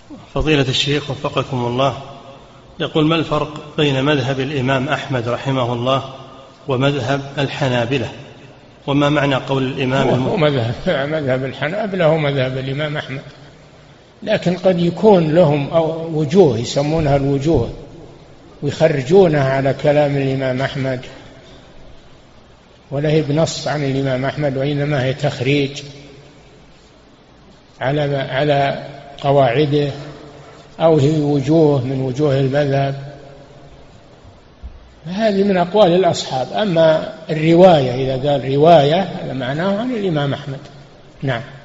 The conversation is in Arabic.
فضيلة الشيخ وفقكم الله، يقول: ما الفرق بين مذهب الإمام أحمد رحمه الله ومذهب الحنابلة؟ وما معنى قول الإمام هو مذهب الحنابلة هو مذهب الإمام أحمد، لكن قد يكون لهم وجوه يسمونها الوجوه ويخرجونها على كلام الإمام أحمد، ولا هي بنص عن الإمام أحمد، وإنما هي تخريج على قواعده، أو هي وجوه من وجوه المذهب. هذه من أقوال الأصحاب. أما الرواية، إذا قال رواية هذا معناه عن الإمام أحمد. نعم.